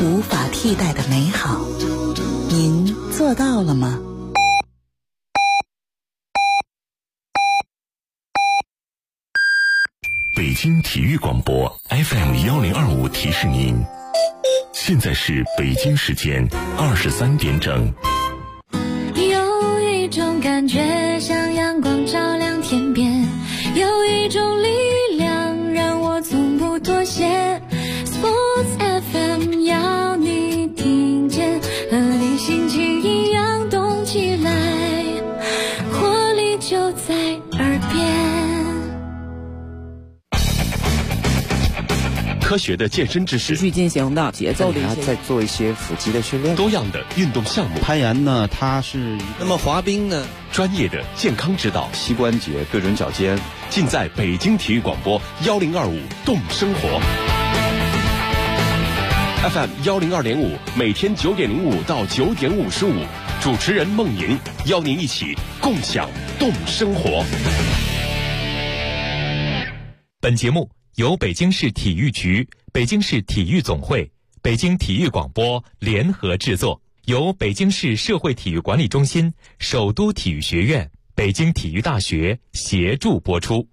无法替代的美好，您做到了吗？ 北京体育广播 FM1025提示您，现在是北京时间23点整。 有一种感觉像阳光照亮天边，有一种力量让我从不妥协。 Sports FM 要你听见，和你心情一样动起来，活力就在耳边。 科学的健身知识， 持续进行的节奏的一些， 再做一些腹肌的训练， 多样的运动项目， 攀岩呢，它是那么滑冰呢， 专业的健康指导， 膝关节对准脚尖， 尽在北京体育广播1025动生活 FM 102.5，每天9点05到9点55，主持人孟莹邀您一起共享动生活。 本节目由北京市体育局、北京市体育总会、北京体育广播联合制作，由北京市社会体育管理中心、首都体育学院、北京体育大学协助播出。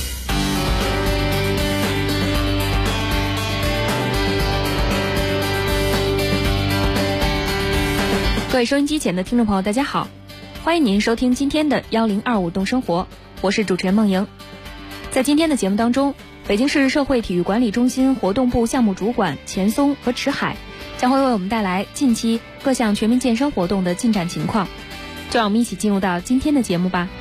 各位收音机前的听众朋友，大家好，欢迎您收听今天的1025动生活，我是主持人孟莹。在今天的节目当中，北京市社会体育管理中心活动部项目主管钱松和池海将会为我们带来近期各项全民健身活动的进展情况。就让我们一起进入到今天的节目吧。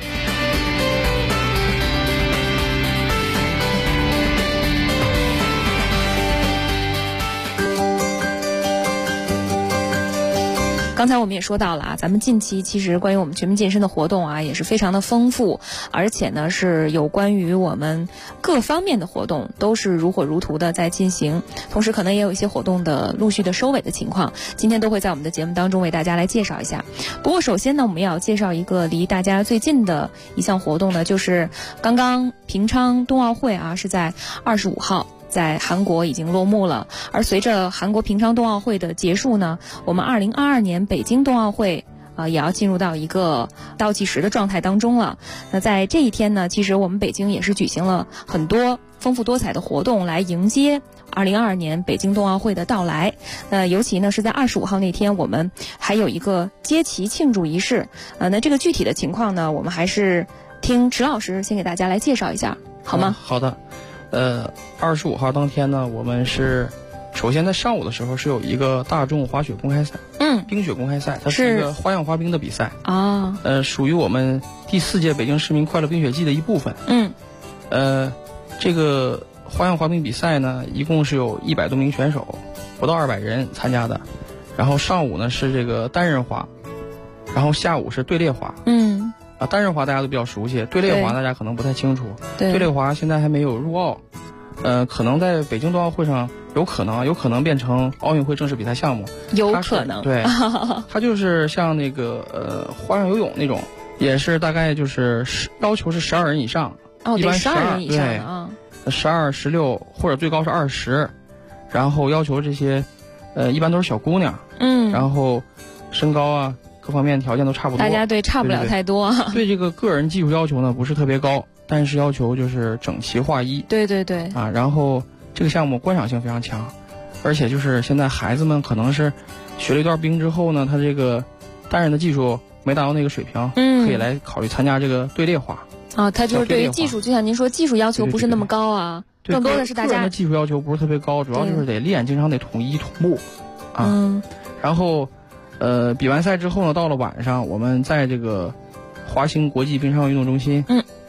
刚才我们也说到了啊，咱们近期其实关于我们全民健身的活动啊，也是非常的丰富，而且呢是有关于我们各方面的活动都是如火如荼的在进行，同时可能也有一些活动的陆续的收尾的情况，今天都会在我们的节目当中为大家来介绍一下。不过首先呢，我们要介绍一个离大家最近的一项活动呢，就是刚刚平昌冬奥会啊，是在25号在韩国已经落幕了，而随着韩国平昌冬奥会的结束呢，我们2022年北京冬奥会也要进入到一个倒计时的状态当中了。那在这一天呢，其实我们北京也是举行了很多丰富多彩的活动来迎接2022年北京冬奥会的到来。尤其呢是在25号那天，我们还有一个接旗庆祝仪式。那这个具体的情况呢，我们还是听池老师先给大家来介绍一下，好吗？ 好的。25号当天呢，我们是首先在上午的时候是有一个大众滑雪公开赛，冰雪公开赛，它是一个花样滑冰的比赛啊，属于我们第4届北京市民快乐冰雪季的一部分。这个花样滑冰比赛呢，一共是有100多名选手，不到200人参加的。然后上午呢是这个单人滑，然后下午是队列滑。单人滑大家都比较熟悉，队列滑大家可能不太清楚。队列滑现在还没有入奥，可能在北京冬奥会上有可能变成奥运会正式比赛项目， 有可能。 对，它就是像那个花样游泳那种，也是大概就是要求是12人以上。 哦，得12人以上啊，12、16或者最高是20，然后要求这些一般都是小姑娘，然后身高啊各方面条件都差不多， 大家差不了太多。 对这个个人技术要求呢不是特别高，但是要求就是整齐划一。 对啊，然后这个项目观赏性非常强，而且就是现在孩子们可能是学了一段冰之后呢，他这个单人的技术没达到那个水平，可以来考虑参加这个队列滑。啊， 他就是对于技术，就像您说，技术要求不是那么高啊，更多的是大家个人的技术要求不是特别高，主要就是得练，经常得统一同步啊。然后比完赛之后呢，到了晚上，我们在这个华兴国际冰上运动中心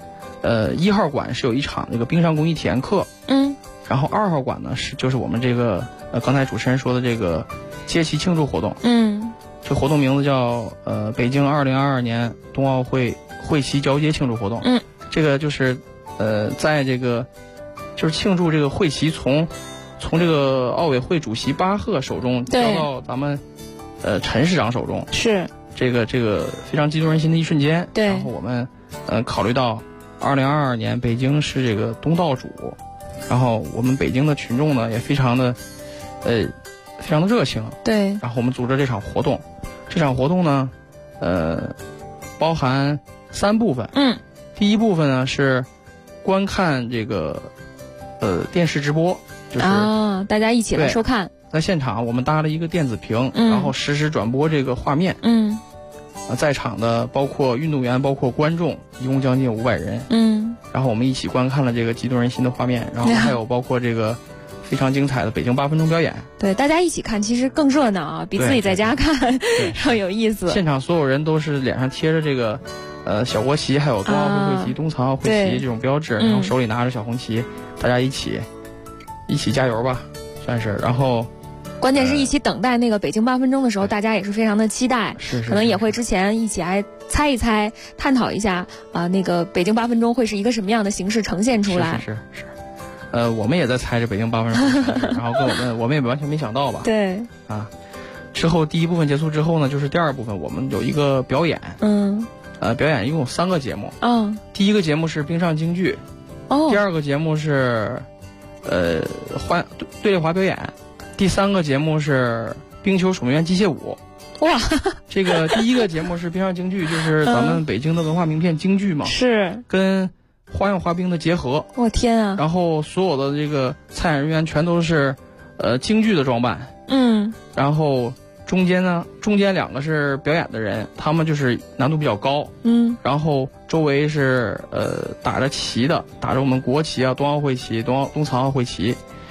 ，1号馆是有一场这个冰上工艺体验课，然后2号馆呢就是我们这个刚才主持人说的这个接旗庆祝活动，这活动名字叫北京2022年冬奥会会旗交接庆祝活动，这个就是在这个就是庆祝这个会旗从这个奥委会主席巴赫手中交到咱们陈市长手中， 是这个非常激动人心的一瞬间。 对， 然后我们考虑到2022年北京是这个东道主，然后我们北京的群众呢也非常的非常的热情。 对。 然后我们组织这场活动，这场活动呢，包含3部分。第一部分呢是观看这个电视直播，就是大家一起来收看。 在现场我们搭了一个电子屏，然后实时转播这个画面。在场的包括运动员，包括观众，一共将近500人。然后我们一起观看了这个激动人心的画面，然后还有包括这个非常精彩的北京8分钟表演。 对，大家一起看其实更热闹啊，比自己在家看要有意思。 现场所有人都是脸上贴着这个小国旗，还有冬奥会会旗、冬残奥会旗这种标志，然后手里拿着小红旗，大家一起加油吧，算是。然后关键是一起等待那个北京8分钟的时候，大家也是非常的期待，可能也会之前一起来猜一猜，探讨一下那个北京8分钟会是一个什么样的形式呈现出来。 是。我们也在猜这北京8分钟，然后跟我们也完全没想到吧？ 对。 之后第一部分结束之后呢，就是第二部分，我们有一个表演。表演一共有3个节目。第一个节目是冰上京剧。第二个节目是队列滑表演。第3个节目是冰球守门员机械舞。 哇！ 这个第一个节目是冰上京剧，就是咱们北京的文化名片京剧嘛。 是。跟花样滑冰的结合。 我天啊！ 然后所有的这个参演人员全都是京剧的装扮。然后中间2个是表演的人，他们就是难度比较高。然后周围是打着旗的，打着我们国旗啊、冬奥会旗、冬残奥会旗。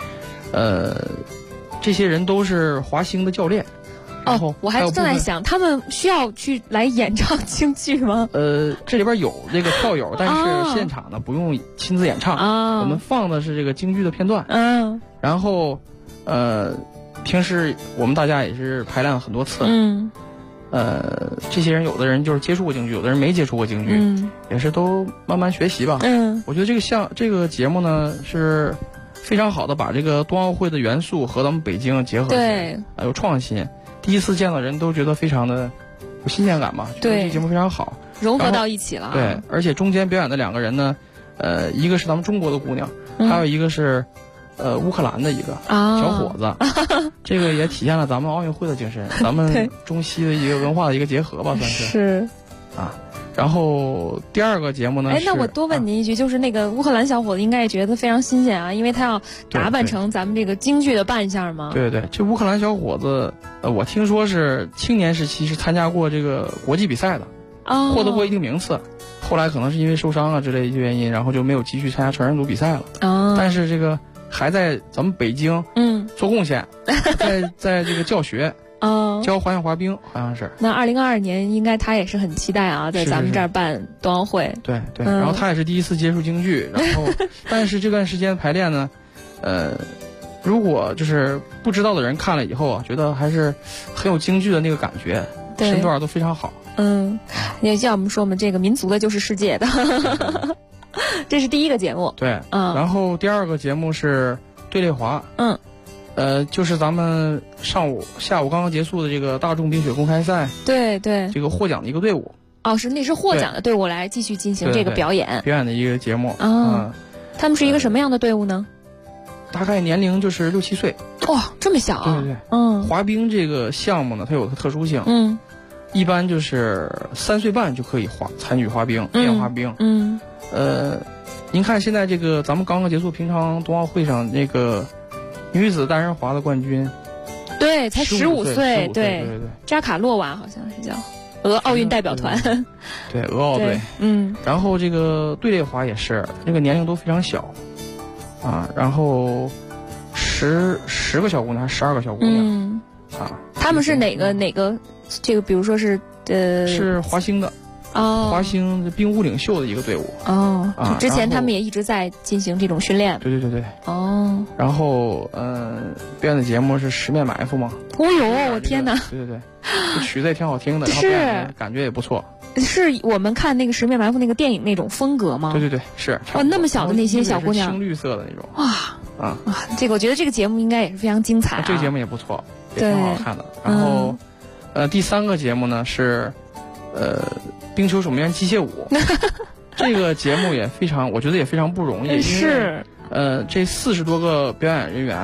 这些人都是华星的教练。 我还正在想，他们需要去来演唱京剧吗？ 这里边有这个票友，但是现场呢不用亲自演唱。我们放的是这个京剧的片段。然后平时我们大家也是排练了很多次。这些人有的人就是接触过京剧，有的人没接触过京剧，也是都慢慢学习吧。我觉得这个节目呢是非常好的把这个冬奥会的元素和咱们北京结合起来，有创新。第一次见到人都觉得非常的有新鲜感吧，觉得这个节目非常好， 融合到一起了。 对，而且中间表演的2个人呢，一个是咱们中国的姑娘，还有一个是乌克兰的一个小伙子。这个也体现了咱们奥运会的精神，咱们中西的一个文化的一个结合吧，算是。 是。 然后第2个节目呢， 那我多问您一句，就是那个乌克兰小伙子应该也觉得非常新鲜啊，因为他要打扮成咱们这个京剧的扮相嘛。 对，这乌克兰小伙子，我听说是青年时期是参加过这个国际比赛的，获得过一定名次，后来可能是因为受伤啊之类一些原因，然后就没有继续参加成人组比赛了。但是这个还在咱们北京做贡献，在这个教学。教花样滑冰好像是。 那2022年应该他也是很期待啊，在咱们这儿办冬奥会。 对，然后他也是第一次接触京剧，然后但是这段时间排练呢，如果就是不知道的人看了以后啊，觉得还是很有京剧的那个感觉，身段都非常好。 也像我们说，我们这个民族的就是世界的。这是第一个节目。 对，然后第2个节目是队列滑。就是咱们下午刚刚结束的这个大众冰雪公开赛。对，这个获奖的一个队伍。那是获奖的队伍来继续进行这个表演的一个节目。 他们是一个什么样的队伍呢？ 大概年龄就是6、7岁。 哇，这么小啊！ 对。滑冰这个项目呢，它有个特殊性。一般就是3岁半就可以参与滑冰，练滑冰。您看现在这个咱们刚刚结束平昌冬奥会上那个女子单人滑的冠军， 对，才15岁， 对， 扎卡洛娃好像是叫俄奥运代表团， 对，俄奥队，然后这个队列滑也是，那个年龄都非常小，然后10个小姑娘还是12个小姑娘， 他们是哪个这个，比如说是是华星的。华星冰舞领袖的一个队伍。 之前他们也一直在进行这种训练。 对。然后表演的节目是十面埋伏嘛。 我天哪！ 对，这曲子也挺好听的，然后表演感觉也不错。 是我们看那个十面埋伏那个电影那种风格吗？ 对，是。 那么小的那些小姑娘， 青绿色的那种。 哇！这个我觉得这个节目应该也是非常精彩。 这个节目也不错，也挺好看的。然后第3个节目呢是冰球守门员机械舞。这个节目也非常，我觉得也非常不容易。 是。 这40多个表演人员，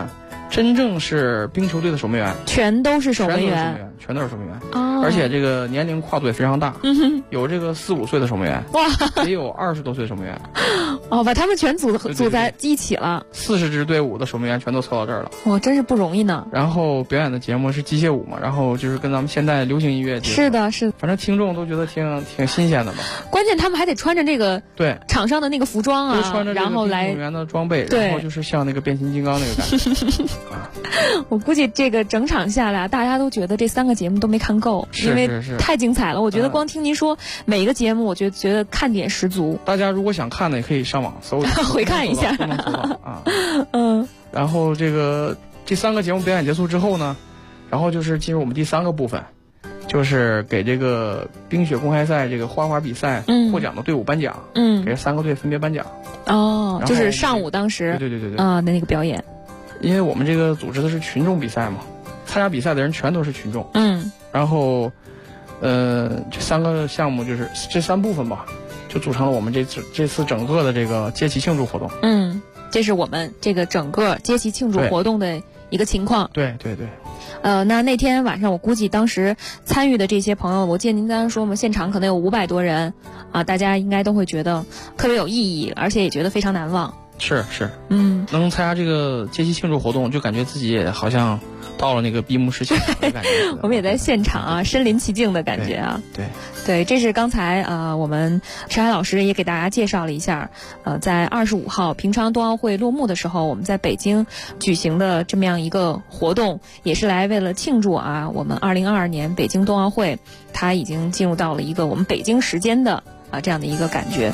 真正是冰球队的守门员， 全都是守门员， 全都是守门员。 哦， 而且这个年龄跨度也非常大，有这个4、5岁的守门员，哇，也有20多岁的守门员。 哦，把他们全组在一起了。 40支队伍的守门员全都凑到这儿了， 哇，真是不容易呢。 然后表演的节目是机械舞嘛，然后就是跟咱们现代流行音乐。 是的，是的。 反正听众都觉得挺新鲜的吧。 关键他们还得穿着这个对场上的那个服装啊， 穿着然后来运动员的装备，然后就是像那个变形金刚那个感觉。 我估计这个整场下来，大家都觉得这3个节目都没看够，因为太精彩了。我觉得光听您说每个节目，我觉得看点十足。 大家如果想看的，也可以上网搜回看一下， 都能搜到啊。然后这3个节目表演结束之后呢，然后就是进入我们第3个部分，就是给这个冰雪公开赛这个花滑比赛获奖的队伍颁奖。给3个队分别颁奖。 哦，就是上午当时对的那个表演。 因为我们这个组织的是群众比赛嘛，参加比赛的人全都是群众。然后这3个项目就是这3部分吧，就组成了我们这次整个的这个接旗庆祝活动。 这是我们这个整个接旗庆祝活动的一个情况。 对。 那天晚上我估计当时参与的这些朋友，我记得您刚刚说我们现场可能有500多人啊，大家应该都会觉得特别有意义，而且也觉得非常难忘。 是，能参加这个接旗庆祝活动，就感觉自己也好像到了那个闭幕式现场的感觉。 我们也在现场啊，身临其境的感觉啊。对，这是刚才我们陈海老师也给大家介绍了一下，在25号平昌冬奥会落幕的时候，我们在北京举行的这么样一个活动，也是为了庆祝我们2022年北京冬奥会，它已经进入到了一个我们北京时间的这样的一个感觉。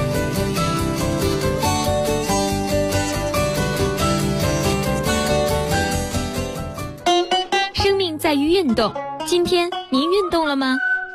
在于运动，今天您运动了吗？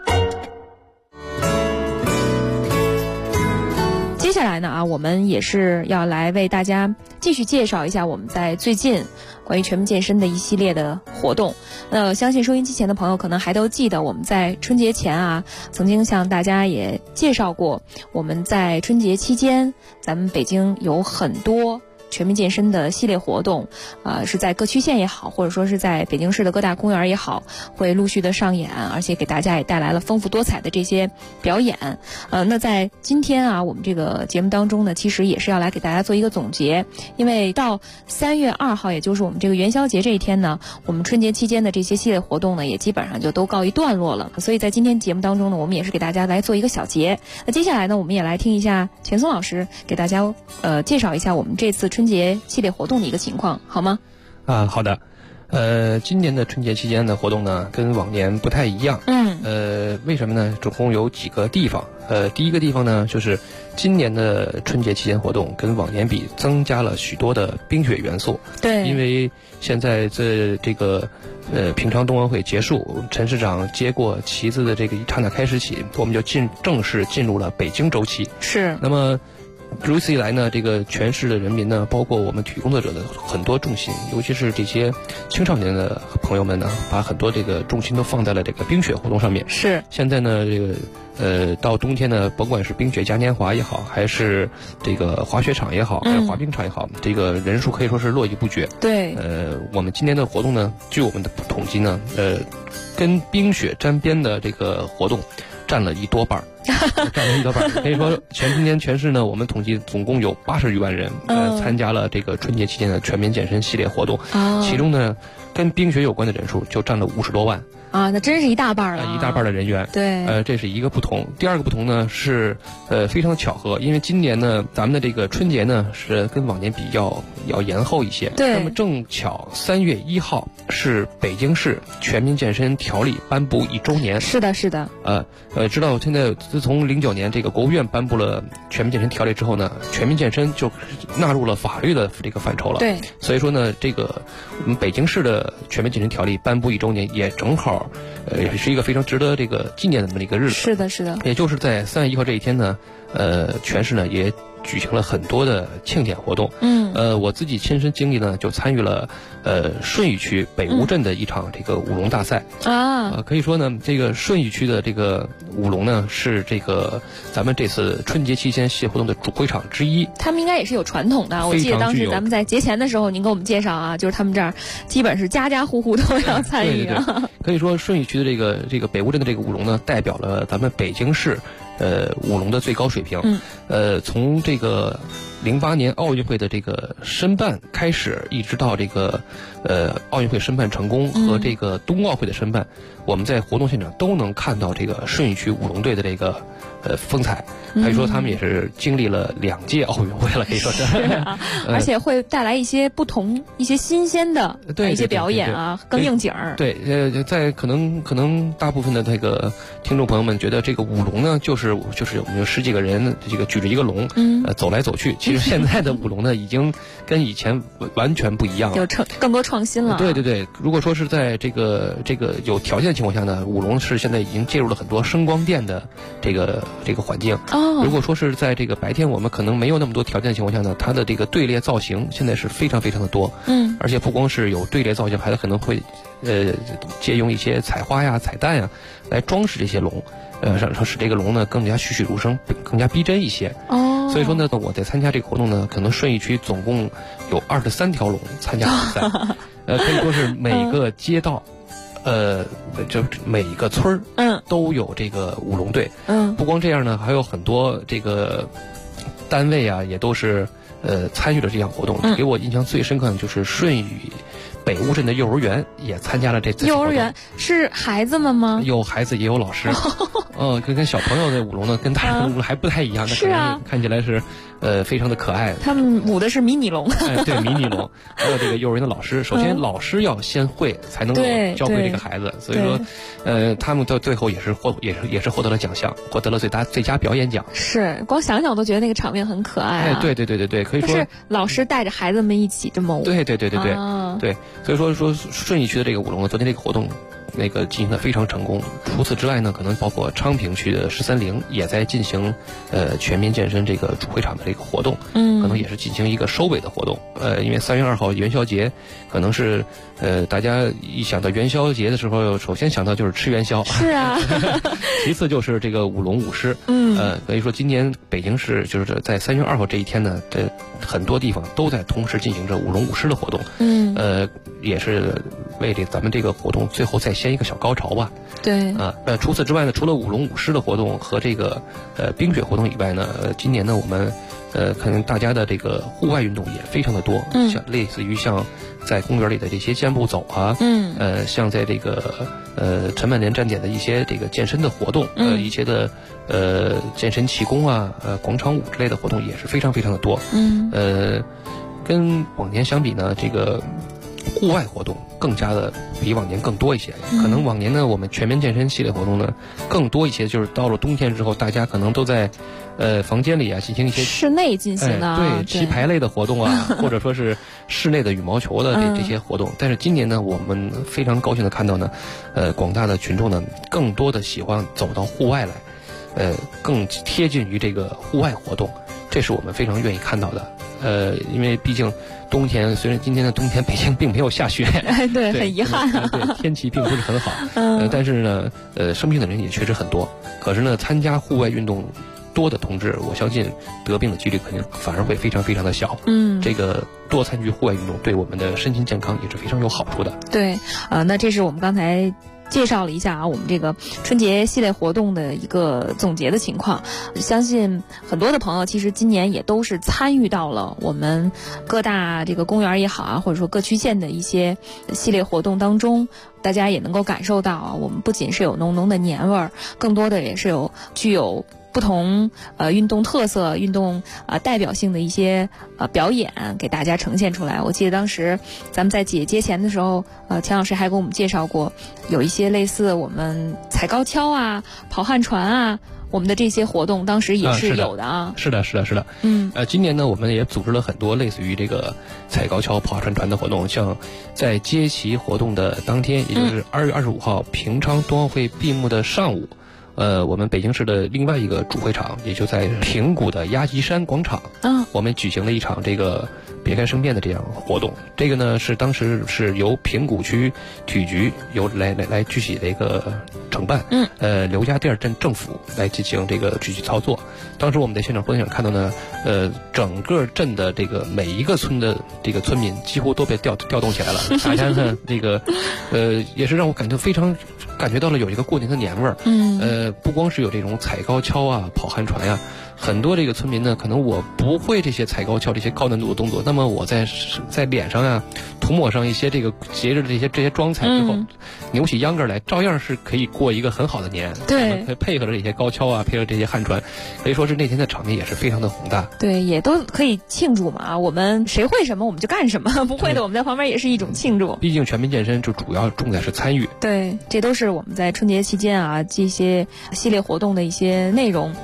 接下来呢我们也是要来为大家继续介绍一下我们在最近关于全民健身的一系列的活动。相信收音机前的朋友可能还都记得，我们在春节前曾经向大家也介绍过，我们在春节期间，咱们北京有很多全民健身的系列活动，是在各区县也好，或者说是在北京市的各大公园也好，会陆续的上演，而且给大家也带来了丰富多彩的这些表演。那在今天我们这个节目当中呢，其实也是要来给大家做一个总结，因为到3月2号，也就是我们这个元宵节这一天呢，我们春节期间的这些系列活动呢，也基本上就都告一段落了。所以在今天节目当中呢，我们也是给大家来做一个小结。那接下来呢，我们也来听一下钱松老师给大家介绍一下我们这次春节系列活动的一个情况，好吗？ 好的。今年的春节期间的活动呢，跟往年不太一样。为什么呢？总共有几个地方。第一个地方呢，就是今年的春节期间活动跟往年比，增加了许多的冰雪元素。 对， 因为现在这个平昌冬奥会结束，陈市长接过旗子的这个一刹那开始起，我们就正式进入了北京周期。 是。 那么如此一来呢，这个全市的人民呢，包括我们体育工作者的很多重心，尤其是这些青少年的朋友们呢，把很多这个重心都放在了这个冰雪活动上面。 是。 现在呢，这个到冬天呢，甭管是冰雪嘉年华也好，还是这个滑雪场也好，还是滑冰场也好，这个人数可以说是络绎不绝。 对。 我们今年的活动呢，据我们的统计呢，跟冰雪沾边的这个活动占了1多半。可以说今年全市呢，我们统计总共有80余万人参加了这个春节期间的全民健身系列活动。其中呢，跟冰雪有关的人数就占了50多万。 那真是一大半了。 一大半的人员。 对。 这是一个不同。第二个不同呢是非常巧合，因为今年呢，咱们的这个春节呢是跟往年比要延后一些。 对。 那么正巧3月1号是北京市全民健身条例颁布1周年。 是的。 知道现在自从09年这个国务院颁布了全民健身条例之后呢，全民健身就纳入了法律的这个范畴了。 对。 所以说呢，这个我们北京市的全民健身条例颁布1周年，也正好是一个非常值得这个纪念的这么一个日子。 是的。 也就是在3月1号这一天呢，全市呢也举行了很多的庆典活动。我自己亲身经历呢，就参与了顺义区北坞镇的一场这个舞龙大赛可以说呢，这个顺义区的这个舞龙呢，是这个咱们这次春节期间系列活动的主会场之一。 他们应该也是有传统的，我记得当时咱们在节前的时候，您给我们介绍啊，就是他们这儿基本是家家户户都要参与啊。 对，可以说顺义区的这个北坞镇的这个舞龙呢，代表了咱们北京市舞龙的最高水平。从这个08年奥运会的这个申办开始，一直到这个奥运会申办成功和这个冬奥会的申办，我们在活动现场都能看到这个顺义区舞龙队的这个风采。可以说他们也是经历了2届奥运会了，可以说是而且会带来一些不同、一些新鲜的一些表演啊，更应景儿。 对，在可能大部分的这个听众朋友们觉得这个舞龙呢，就是我们有10几个人这个举着一个龙，走来走去。其实现在的舞龙呢，已经跟以前完全不一样了， 有更多创新了。 对，如果说是在这个有条件的情况下呢，舞龙是现在已经介入了很多声光电的这个环境。如果说是在这个白天我们可能没有那么多条件的情况下呢，它的这个队列造型现在是非常非常的多。而且不光是有队列造型，还可能会借用一些彩花呀、彩蛋呀来装饰这些龙，使这个龙呢更加栩栩如生，更加逼真一些。所以说呢，我在参加这个活动呢，可能顺义区总共有23条龙参加比赛，可以说是每个街道。就每一个村儿，都有这个舞龙队。不光这样呢，还有很多这个单位啊，也都是参与了这项活动。给我印象最深刻的就是顺义北坞镇的幼儿园也参加了这次。 幼儿园是孩子们吗？ 有孩子也有老师。跟小朋友的舞龙呢，跟大人的舞龙还不太一样。 是啊， 看起来是非常的可爱。 他们舞的是迷你龙。 对，迷你龙。还有这个幼儿园的老师，首先老师要先会，才能够教会这个孩子。所以说，他们到最后也是获得了奖项，获得了最佳表演奖。 是，光想想我都觉得那个场面很可爱啊。 对，可以说是老师带着孩子们一起这么舞。 对。所以说顺义区的这个舞龙呢，昨天这个活动进行的非常成功。除此之外呢，可能包括昌平区的13-0也在进行全民健身这个主会场的这个活动，可能也是进行一个收尾的活动。因为3月2号元宵节，可能是大家一想到元宵节的时候，首先想到就是吃元宵， 是啊， 其次就是这个舞龙舞狮。可以说今年北京市就是在3月2号这一天呢，很多地方都在同时进行着舞龙舞狮的活动。也是为咱们这个活动最后再掀一个小高潮吧。 对。 除此之外呢，除了舞龙舞狮的活动和这个冰雪活动以外呢，今年呢我们可能大家的这个户外运动也非常的多，像类似于像在公园里的这些健步走啊，像在这个陈万年站点的一些这个健身的活动，一些的健身气功啊，广场舞之类的活动也是非常非常的多。跟往年相比呢，这个户外活动更加的比往年更多一些。可能往年呢，我们全民健身系列活动呢更多一些，就是到了冬天之后，大家可能都在房间里啊进行一些室内进行的对棋牌类的活动啊，或者说是室内的羽毛球的这些活动。但是今年呢，我们非常高兴的看到呢，广大的群众呢更多的喜欢走到户外来，更贴近于这个户外活动，这是我们非常愿意看到的。因为毕竟冬天，虽然今天的冬天北京并没有下雪， 对，很遗憾啊。 对，天气并不是很好。但是呢，生病的人也确实很多。可是呢，参加户外运动多的同志，我相信得病的几率肯定反而会非常非常的小。这个多参与户外运动对我们的身心健康也是非常有好处的。 对，那这是我们刚才介绍了一下我们这个春节系列活动的一个总结的情况。相信很多的朋友其实今年也都是参与到了我们各大这个公园也好啊，或者说各区县的一些系列活动当中，大家也能够感受到我们不仅是有浓浓的年味儿，更多的也是具有不同运动特色、运动代表性的一些表演给大家呈现出来。我记得当时咱们在节前的时候，钱老师还给我们介绍过，有一些类似我们踩高跷啊、跑旱船啊，我们的这些活动当时也是有的啊。 是的。今年呢，我们也组织了很多类似于这个踩高跷、跑旱船的活动，像在接旗活动的当天，也就是2月25号平昌冬奥会闭幕的上午。 我们北京市的另外一个主会场，也就在平谷的鸭岐山广场，我们举行了一场这个别开生面的这样活动。这个呢是当时是由平谷区体育局来具体的一个承办，刘家店镇政府来进行这个具体操作。当时我们在现场活动上看到呢，整个镇的这个每一个村的这个村民几乎都被调动起来了，大家呢这个也是让我感觉到了有一个过年的年味儿。不光是有这种踩高跷啊、跑旱船呀，很多这个村民呢，可能我不会这些踩高跷这些高难度的动作，那么我在脸上啊涂抹上一些这个节日的这些妆彩之后，扭起秧歌来，照样是可以过一个很好的年。 对， 配合着这些高跷啊，配合这些旱船，可以说是那天的场面也是非常的宏大。 对，也都可以庆祝嘛。我们谁会什么我们就干什么，不会的我们在旁边也是一种庆祝。 毕竟全民健身就主要重在是参与。 对，这都是我们在春节期间啊这些系列活动的一些内容。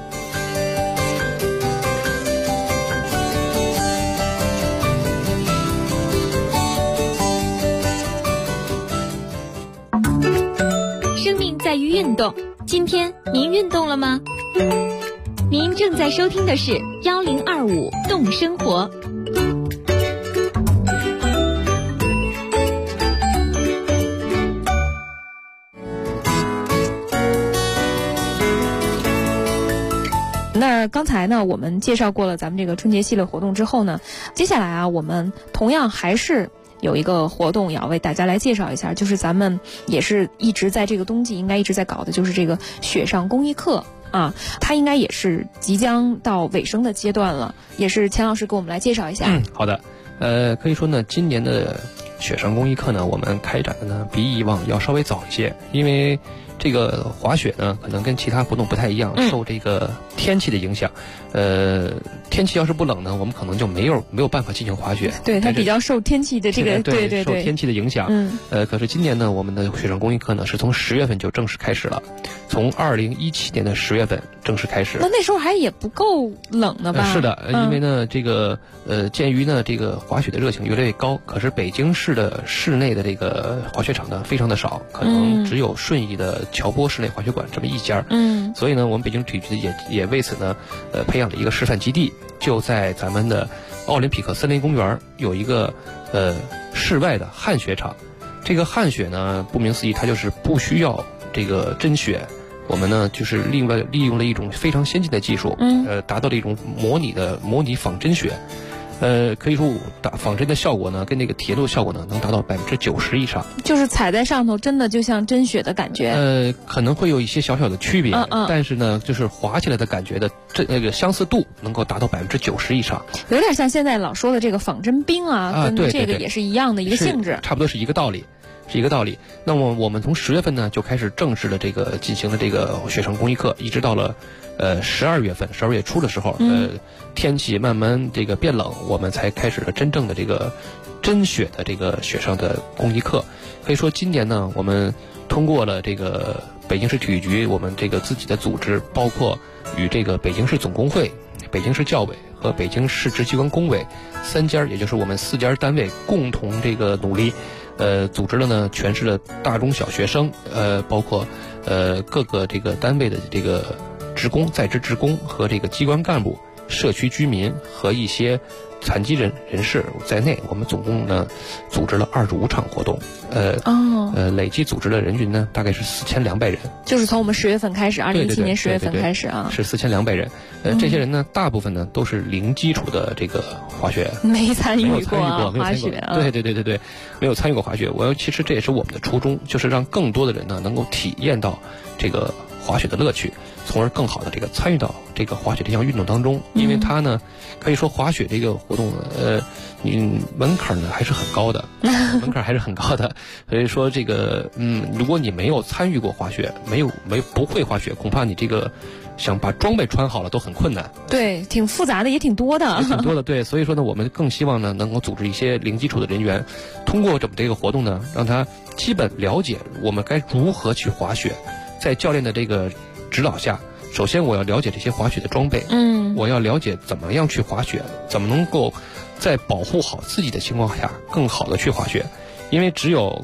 生命在于运动，今天您运动了吗？您正在收听的是1025动生活。 那刚才呢，我们介绍过了咱们这个春节系列活动之后呢，接下来啊，我们同样还是有一个活动要为大家来介绍一下，就是咱们也是一直在这个冬季应该一直在搞的，就是这个雪上公益课啊，它应该也是即将到尾声的阶段了，也是钱老师给我们来介绍一下。 好的，可以说呢，今年的雪上公益课呢，我们开展的呢比以往要稍微早一些，因为这个滑雪呢，可能跟其他活动不太一样，受这个天气的影响。天气要是不冷呢，我们可能就没有办法进行滑雪。 对，它比较受天气的这个对受天气的影响。可是今年呢，我们的雪上公益课呢是从10月份就正式开始了，从2017年的10月份正式开始。 那时候还也不够冷呢吧？ 是的，因为呢这个鉴于呢这个滑雪的热情越来越高，可是北京市的室内的这个滑雪场呢非常的少，可能只有顺义的乔波室内滑雪馆这么一家。所以呢，我们北京体育局也为此呢培养了一个示范基地，就在咱们的奥林匹克森林公园有一个室外的旱雪场。这个旱雪呢，顾名思义，它就是不需要这个真雪，我们呢就是利用了一种非常先进的技术，达到了一种模拟仿真雪。可以说仿真的效果呢，跟那个铁路效果呢，能达到90%以上。就是踩在上头，真的就像真雪的感觉。可能会有一些小小的区别，但是呢，就是滑起来的感觉的那个相似度能够达到90%以上。 有点像现在老说的这个仿真冰啊，跟这个也是一样的一个性质， 差不多是一个道理。那么我们从10月份呢就开始正式的这个进行了这个雪上公益课，一直到了12月份，12月初的时候，天气慢慢这个变冷，我们才开始了真正的这个真雪的这个雪上的公益课。可以说今年呢，我们通过了这个北京市体育局我们这个自己的组织，包括与这个北京市总工会、北京市教委和北京市直机关工委3家，也就是我们4家单位共同这个努力，组织了呢全市的大中小学生，包括各个这个单位的这个职工、在职职工和这个机关干部、社区居民和一些残疾人士在内，我们总共呢组织了25场活动，累计组织的人群呢大概是4200人。 就是从我们10月份开始，2017年10月份开始啊， 是4200人。这些人呢，大部分呢都是零基础的这个滑雪， 没参与过滑雪啊。 对，没有参与过滑雪。其实这也是我们的初衷，就是让更多的人呢能够体验到这个滑雪的乐趣，从而更好的这个参与到这个滑雪这项运动当中。因为它呢，可以说滑雪这个活动门槛呢还是很高的，所以说这个如果你没有参与过滑雪，不会滑雪，恐怕你这个想把装备穿好了都很困难。 对，挺复杂的，也挺多的。 对，所以说呢，我们更希望呢能够组织一些零基础的人员，通过这个活动呢，让他基本了解我们该如何去滑雪。在教练的这个指导下，首先我要了解这些滑雪的装备，我要了解怎么样去滑雪，怎么能够在保护好自己的情况下更好的去滑雪。因为只有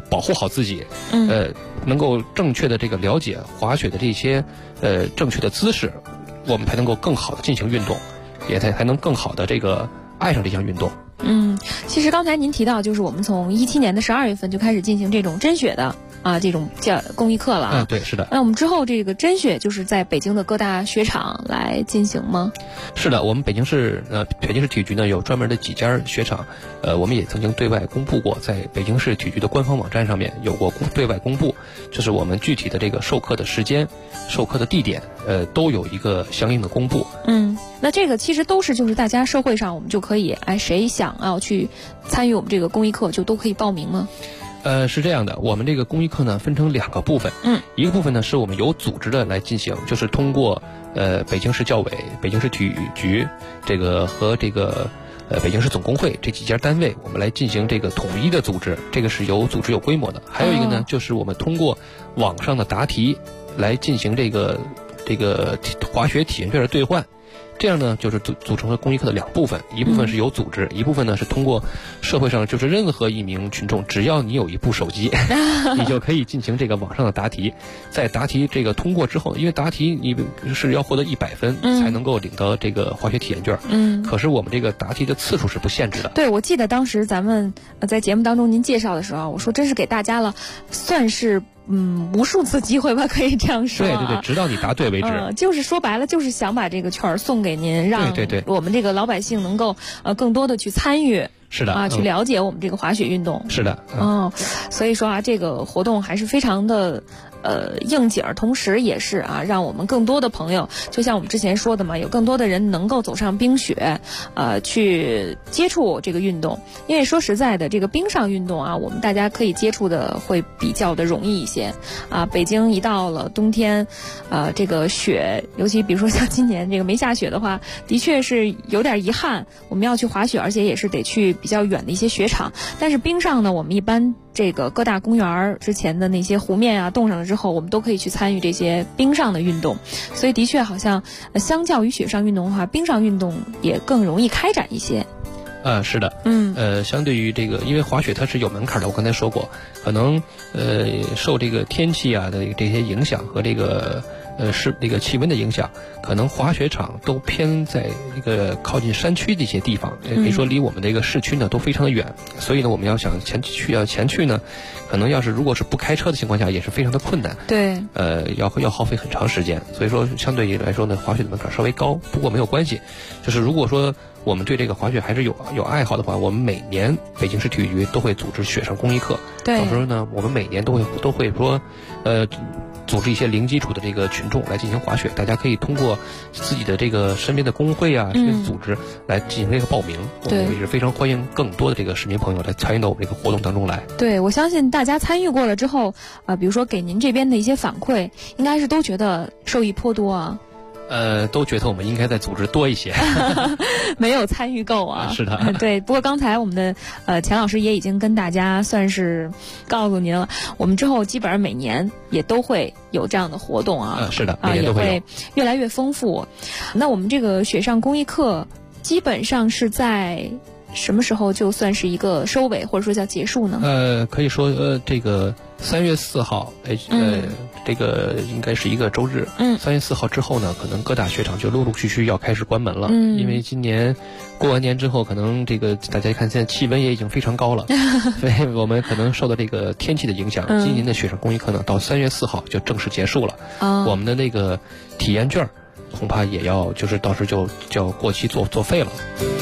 保护好自己，能够正确的这个了解滑雪的这些正确的姿势，我们才能够更好的进行运动，也才能更好的这个爱上这项运动。 其实刚才您提到，就是我们从17年的12月份就开始进行这种真雪的这种叫公益课了对，是的。 那我们之后这个真雪就是在北京的各大雪场来进行吗？ 是的，我们北京市体育局呢有专门的几家雪场，我们也曾经对外公布过，在北京市体育局的官方网站上面有过对外公布，就是我们具体的这个授课的时间、授课的地点，都有一个相应的公布。 那这个其实都是就是大家社会上我们就可以谁想要去参与我们这个公益课就都可以报名吗？ 是这样的，我们这个公益课呢分成2个部分，一个部分呢是我们有组织的来进行，就是通过北京市教委、北京市体育局这个和这个北京市总工会这几家单位，我们来进行这个统一的组织，这个是有组织有规模的。还有一个呢，就是我们通过网上的答题来进行这个滑雪体验券的兑换。这样呢，就是组成了公益课的2部分，一部分是有组织，一部分呢是通过社会上就是任何一名群众，只要你有一部手机，你就可以进行这个网上的答题。在答题这个通过之后，因为答题你是要获得100分才能够领到这个滑雪体验券，可是我们这个答题的次数是不限制的。 对，我记得当时咱们在节目当中您介绍的时候，我说真是给大家了，算是无数次机会吧，可以这样说。 对，直到你答对为止。 就是说白了，就是想把这个券送给您，让我们这个老百姓能够更多的去参与。 是的去了解我们这个滑雪运动。 是的。 所以说这个活动还是非常的应景，同时也是让我们更多的朋友，就像我们之前说的嘛，有更多的人能够走上冰雪，去接触这个运动。因为说实在的，这个冰上运动我们大家可以接触的会比较的容易一些北京一到了冬天，这个雪，尤其比如说像今年这个没下雪的话，的确是有点遗憾。我们要去滑雪，而且也是得去比较远的一些雪场。但是冰上呢，我们一般这个各大公园之前的那些湖面冻上了之后，我们都可以去参与这些冰上的运动。所以的确好像相较于雪上运动的话，冰上运动也更容易开展一些。 是的。相对于这个，因为滑雪它是有门槛的，我刚才说过，可能受这个天气的这些影响和这个这个气温的影响，可能滑雪场都偏在这个靠近山区的一些地方，可以说离我们这个市区呢都非常的远，所以呢我们要想前去呢，可能如果是不开车的情况下也是非常的困难。 对。 要耗费很长时间，所以说相对于来说呢，滑雪的门槛稍微高，不过没有关系。就是如果说我们对这个滑雪还是有爱好的话，我们每年北京市体育局都会组织雪上公益课。 对。 到时候呢，我们每年都会说，组织一些零基础的这个群众来进行滑雪，大家可以通过自己的这个身边的工会身边组织来进行这个报名。我们也是非常欢迎更多的这个市民朋友来参与到我们这个活动当中来。 对，我相信大家参与过了之后，比如说给您这边的一些反馈，应该是都觉得受益颇多啊。 都觉得我们应该再组织多一些， 没有参与够啊。 是的。 对，不过刚才我们的钱老师也已经跟大家算是告诉您了，我们之后基本上每年也都会有这样的活动是的，每年都会越来越丰富。那我们这个雪上公益课基本上是在什么时候就算是一个收尾，或者说叫结束呢？ 可以说这个3月4号，这个应该是一个周日。3月4号之后呢，可能各大雪场就陆陆续续要开始关门了。因为今年过完年之后，可能这个大家看现在气温也已经非常高了，所以我们可能受到这个天气的影响，今年的雪上公益课呢，到3月4号就正式结束了。我们的那个体验券恐怕也要就是到时就要过期作废了。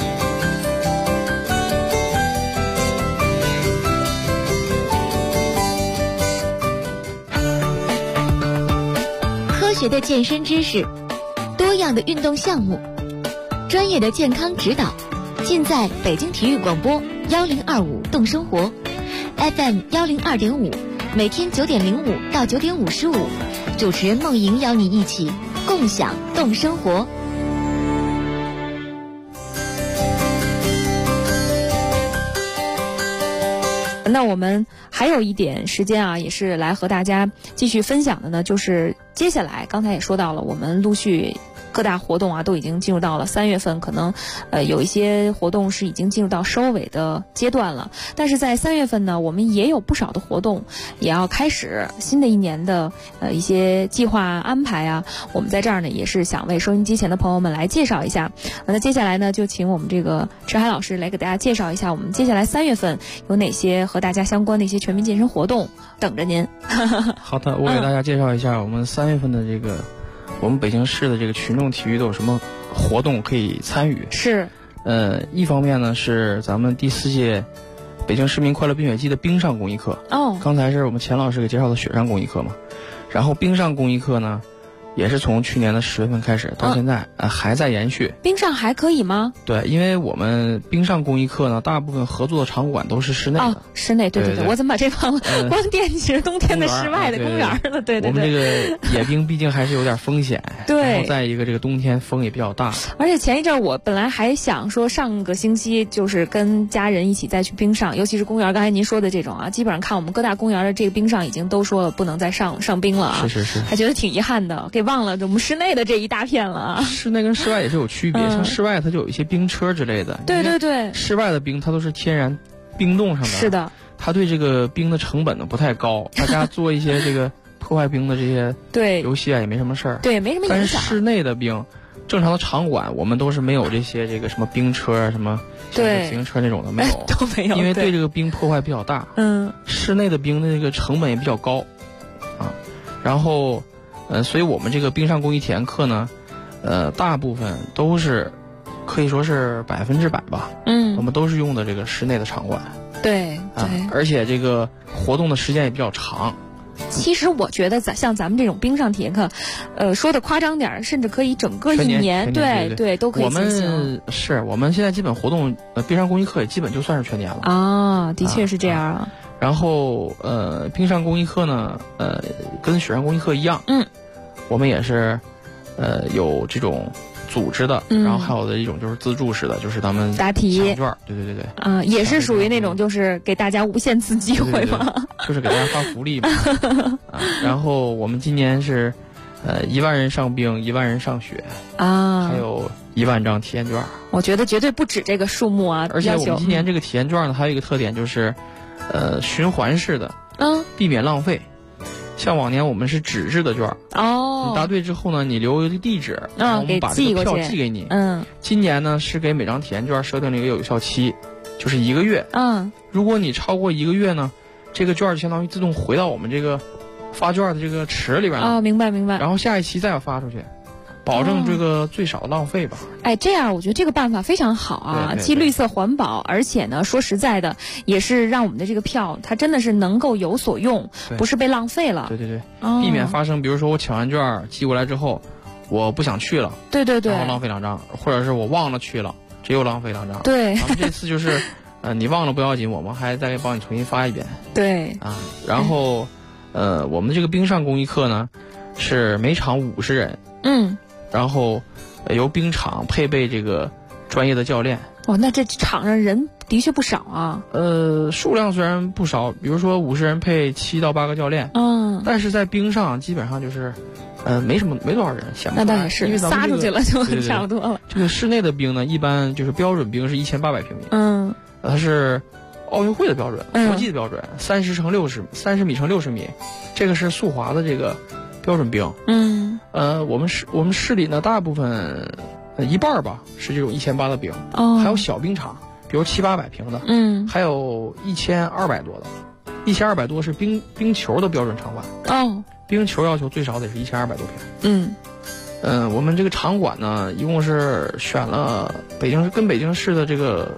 科学的健身知识，多样的运动项目，专业的健康指导，尽在北京体育广播1025动生活 FM 102.5，每天9点05到9点55，主持人梦莹邀你一起共享动生活。 那我们还有一点时间也是来和大家继续分享的呢，就是接下来刚才也说到了，我们陆续各大活动啊都已经进入到了3月份，可能有一些活动是已经进入到收尾的阶段了。但是在3月份呢，我们也有不少的活动也要开始新的一年的一些计划安排啊。我们在这儿呢也是想为收音机前的朋友们来介绍一下。那接下来呢，就请我们这个池海老师来给大家介绍一下我们接下来3月份有哪些和大家相关的一些全民健身活动等着您。 好的，我给大家介绍一下我们3月份的这个我们北京市的这个群众体育都有什么活动可以参与。 是一方面呢是咱们第4届北京市民快乐冰雪季的冰上公益课。刚才是我们钱老师给介绍的雪上公益课嘛，然后冰上公益课呢也是从去年的10月份开始到现在还在延续。 冰上还可以吗？ 对，因为我们冰上公益课呢大部分合作的场馆都是室内的。 室内，对，我怎么把这忘了？光惦记着冬天的室外的公园了。对， 我们这个野冰毕竟还是有点风险。 对， 然后再一个这个冬天风也比较大。 而且前一阵我本来还想说上个星期就是跟家人一起再去冰上，尤其是公园，刚才您说的这种啊，基本上看我们各大公园的这个冰上已经都说了不能再上冰了啊。 是， 还觉得挺遗憾的，给忘了我们室内的这一大片了啊。 室内跟室外也是有区别，像室外它就有一些冰车之类的。 对， 室外的冰它都是天然冰冻上的。 是的， 它对这个冰的成本呢不太高，大家做一些这个破坏冰的这些游戏啊也没什么事儿。 对，没什么影响。 但是室内的冰，正常的场馆我们都是没有这些这个什么冰车啊什么自行车那种的，没有， 都没有， 因为对这个冰破坏比较大。室内的冰的这个成本也比较高啊，然后所以我们这个冰上公益体验课呢，大部分都是可以说是100%吧。我们都是用的这个室内的场馆。 对， 而且这个活动的时间也比较长。 其实我觉得像咱们这种冰上体验课，说的夸张点，甚至可以整个一年，对，都可以进行。 我们现在基本活动，冰上公益课也基本就算是全年了啊，的确是这样啊。 然后冰上公益课呢，跟雪上公益课一样，我们也是有这种组织的，然后还有的一种就是自助式的，就是咱们答题抢券，对啊，也是属于那种就是给大家无限次机会嘛， 就是给大家发福利嘛。然后我们今年是1万人上冰，1万人上雪啊，还有1万张体验券。 我觉得绝对不止这个数目啊， 而且我们今年这个体验券呢，还有一个特点就是循环式的，避免浪费。像往年我们是纸质的券你答对之后呢，你留一个地址，然后我们把这个票寄给你。今年呢是给每张体验券设定了一个有效期，就是1个月。如果你超过1个月呢，这个券就相当于自动回到我们这个发券的这个池里边了。 明白。 然后下一期再要发出去，保证这个最少的浪费吧。 这样我觉得这个办法非常好啊，既绿色环保，而且呢说实在的，也是让我们的这个票它真的是能够有所用，不是被浪费了。 对，避免发生比如说我抢完券寄过来之后我不想去了， 对， 然后浪费2张，或者是我忘了去了，这又浪费2张。 对， 咱们这次就是你忘了不要紧，我们还再帮你重新发一遍。 对啊，然后我们这个冰上公益课呢是每场50人，然后由冰场配备这个专业的教练。 那这场上人的确不少啊。 数量虽然不少，比如说50人配7到8个教练，但是在冰上基本上就是没多少人想。 那倒也是， 因为咱们撒出去了就差不多了。 这个室内的冰呢，一般就是标准冰是1800平米，它是奥运会的标准，国际的标准，30米乘60米，这个是速滑的这个标准冰。我们市里呢，大部分一半吧是这种1800的冰，还有小冰场，比如700-800平的，还有1200多的，1200多是冰球的标准场馆。冰球要求最少得是1200多平。我们这个场馆呢，一共是选了北京市的这个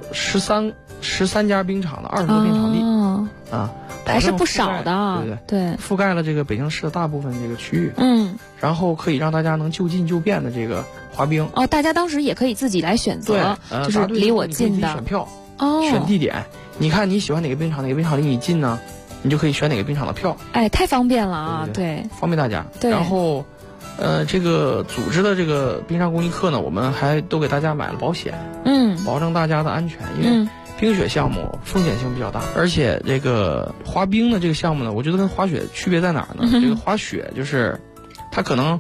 13家冰场的20多片场地还是不少的。对， 覆盖了这个北京市的大部分这个区域。然后可以让大家能就近就便的这个滑冰。 大家当时也可以自己来选择，就是离我近的。 选票，选地点。你看你喜欢哪个冰场，哪个冰场离你近呢？你就可以选哪个冰场的票。 太方便了啊！对， 方便大家。 对。 然后，这个组织的这个冰上公益课呢，我们还都给大家买了保险，保证大家的安全，因为冰雪项目风险性比较大，而且这个滑冰的这个项目呢，我觉得跟滑雪区别在哪儿呢？这个滑雪就是它可能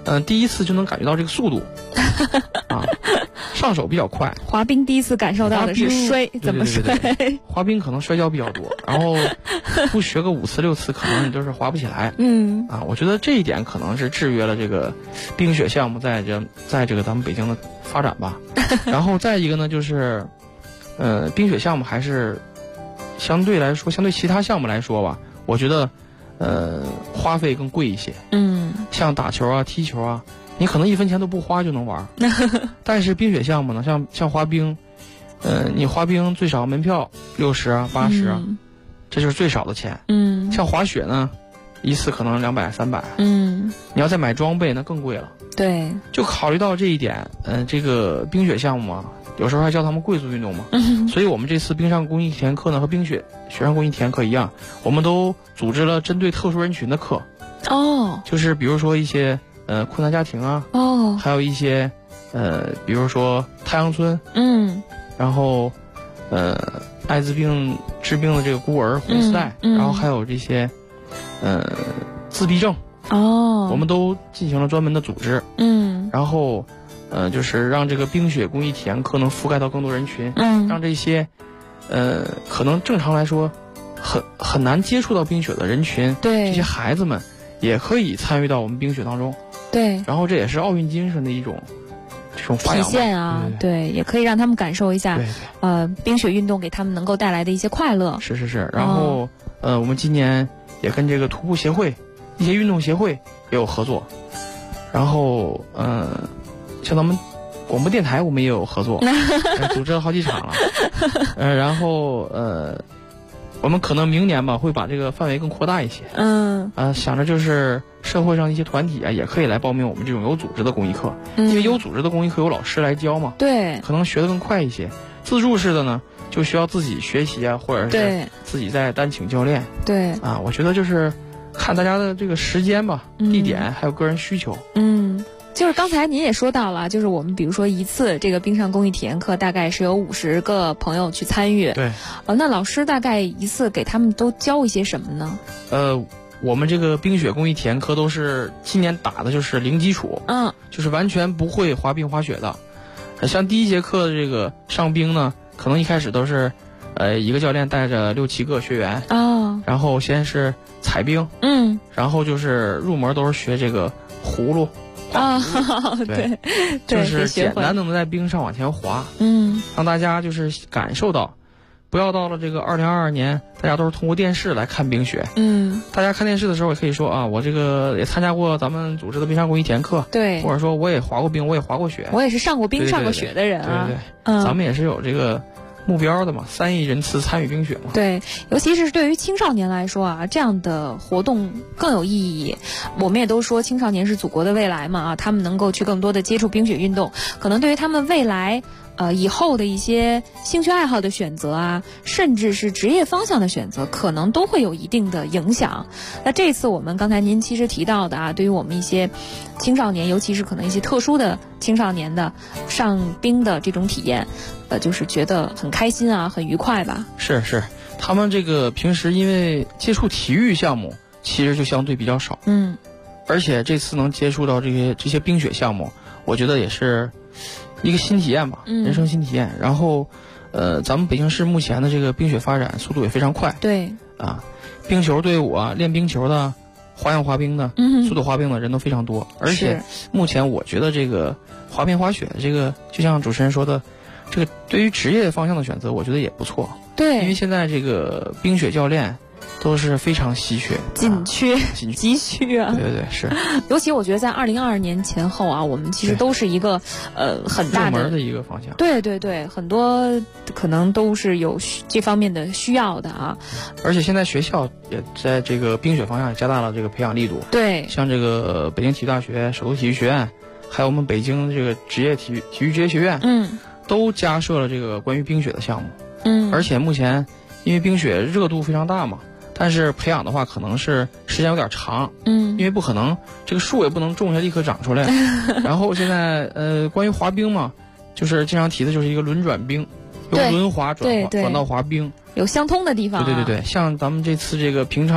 第一次就能感觉到这个速度啊，上手比较快。 滑冰第一次感受到的是摔，怎么摔？ 对，滑冰可能摔跤比较多，然后不学个5次6次，可能你就是滑不起来。我觉得这一点可能是制约了这个冰雪项目在这个咱们北京的发展吧。然后再一个呢，就是冰雪项目还是相对其他项目来说吧，我觉得花费更贵一些。像打球啊、踢球啊，你可能1分钱都不花就能玩。但是冰雪项目呢，像滑冰，你滑冰最少门票60啊、80啊，这就是最少的钱。像滑雪呢，一次可能200、300。你要再买装备，那更贵了。 对， 就考虑到这一点，这个冰雪项目啊，有时候还叫他们贵族运动嘛。所以我们这次冰上公益体验课呢，和冰雪上公益体验课一样，我们都组织了针对特殊人群的课。就是比如说一些困难家庭啊，还有一些比如说太阳村，然后艾滋病治病的这个孤儿红丝带，然后还有这些自闭症，我们都进行了专门的组织。然后就是让这个冰雪公益体验课能覆盖到更多人群，让这些可能正常来说很难接触到冰雪的人群，这些孩子们也可以参与到我们冰雪当中。 对， 然后这也是奥运精神的一种发扬体现啊。对，也可以让他们感受一下冰雪运动给他们能够带来的一些快乐。 是。然后我们今年也跟这个徒步协会、一些运动协会也有合作，然后像咱们广播电台我们也有合作，组织了好几场了。然后我们可能明年吧会把这个范围更扩大一些。想着就是社会上一些团体啊，也可以来报名我们这种有组织的公益课。因为有组织的公益课有老师来教嘛， 对， 可能学得更快一些。自助式的呢，就需要自己学习啊，或者是自己再单请教练。 对啊，我觉得就是看大家的这个时间吧、地点还有个人需求。 就是刚才您也说到了，就是我们比如说一次这个冰上公益体验课大概是有50个朋友去参与。 对， 那老师大概一次给他们都教一些什么呢？ 我们这个冰雪公益体验课都是今年打的就是零基础，就是完全不会滑冰滑雪的。像第一节课的这个上冰呢，可能一开始都是一个教练带着6、7个学员，然后先是踩冰，然后就是入门都是学这个葫芦。对，就是简单的能在冰上往前滑，让大家就是感受到，不要到了这个2022年，大家都是通过电视来看冰雪。大家看电视的时候也可以说啊，我这个也参加过咱们组织的冰上公益体验课， 对， 或者说我也滑过冰，我也滑过雪， 我也是上过冰上过雪的人啊。 咱们也是有这个目标的嘛，3亿人次参与冰雪嘛。 对，尤其是对于青少年来说啊，这样的活动更有意义。我们也都说青少年是祖国的未来嘛，他们能够去更多的接触冰雪运动，可能对于他们未来以后的一些兴趣爱好的选择啊，甚至是职业方向的选择，可能都会有一定的影响。那这次我们刚才您其实提到的啊，对于我们一些青少年，尤其是可能一些特殊的青少年的上冰的这种体验，就是觉得很开心啊，很愉快吧？ 是，他们这个平时因为接触体育项目，其实就相对比较少。而且这次能接触到这些冰雪项目，我觉得也是一个新体验吧，人生新体验。然后，咱们北京市目前的这个冰雪发展速度也非常快。 对啊，冰球队伍啊，练冰球的、花样滑冰的、速度滑冰的人都非常多。而且目前我觉得这个滑冰滑雪这个，就像主持人说的，这个对于职业方向的选择，我觉得也不错。 对， 因为现在这个冰雪教练都是非常稀缺、 急需啊！ 对，是。 尤其我觉得在2022年前后啊，我们其实都是一个很大热门的一个方向。 对，很多可能都是有这方面的需要的啊。 而且现在学校也在这个冰雪方向加大了这个培养力度。 对， 像这个北京体育大学、首都体育学院，还有我们北京这个职业体育职业学院，都加设了这个关于冰雪的项目。而且目前因为冰雪热度非常大嘛，但是培养的话可能是时间有点长，因为不可能这个树也不能种下立刻长出来。然后现在关于滑冰嘛，就是经常提的就是一个轮转冰，由轮滑转到滑冰， 有相通的地方。 对，像咱们这次这个平昌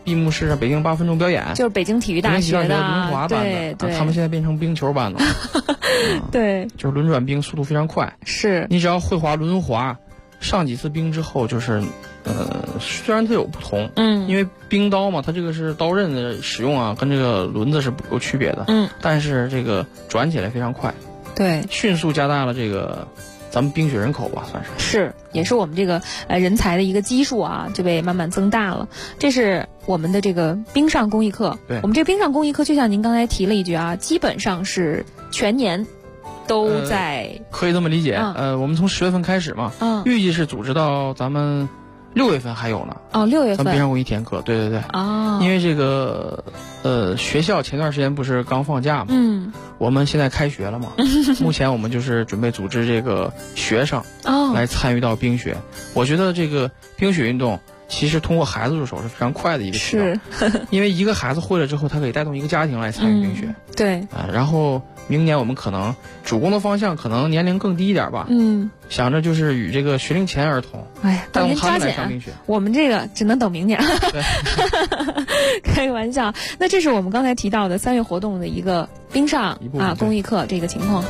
闭幕式上北京8分钟表演， 就是北京体育大学的轮滑班的， 对， 他们现在变成冰球班了。 对， 就是轮转冰速度非常快。 是你只要会滑轮滑，上几次冰之后，就是虽然它有不同，因为冰刀嘛，它这个是刀刃的使用啊，跟这个轮子是有区别的，但是这个转起来非常快， 对， 迅速加大了这个咱们冰雪人口吧，算是也是我们这个人才的一个基数啊，就被慢慢增大了。这是我们的这个冰上公益课， 对， 我们这个冰上公益课就像您刚才提了一句啊，基本上是全年都在， 可以这么理解。我们从10月份开始嘛，预计是组织到咱们6月份还有呢。 6月份。 咱们冰上公益体验课，对。因为这个学校前段时间不是刚放假嘛，我们现在开学了嘛，目前我们就是准备组织这个学生来参与到冰雪。我觉得这个冰雪运动其实通过孩子入手是非常快的一个渠道，因为一个孩子会了之后，他可以带动一个家庭来参与冰雪。 对然后明年我们可能主攻的方向可能年龄更低一点吧，想着就是与这个学龄前儿童，带动他们来上冰雪。 我们这个只能等明年了。开个玩笑。那这是我们刚才提到的3月活动的一个冰上公益课这个情况。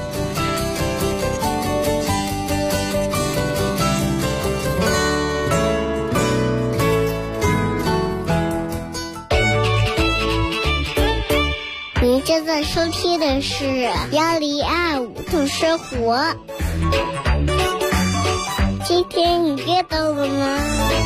您正在收听的是1025度生活。今天你阅到了吗？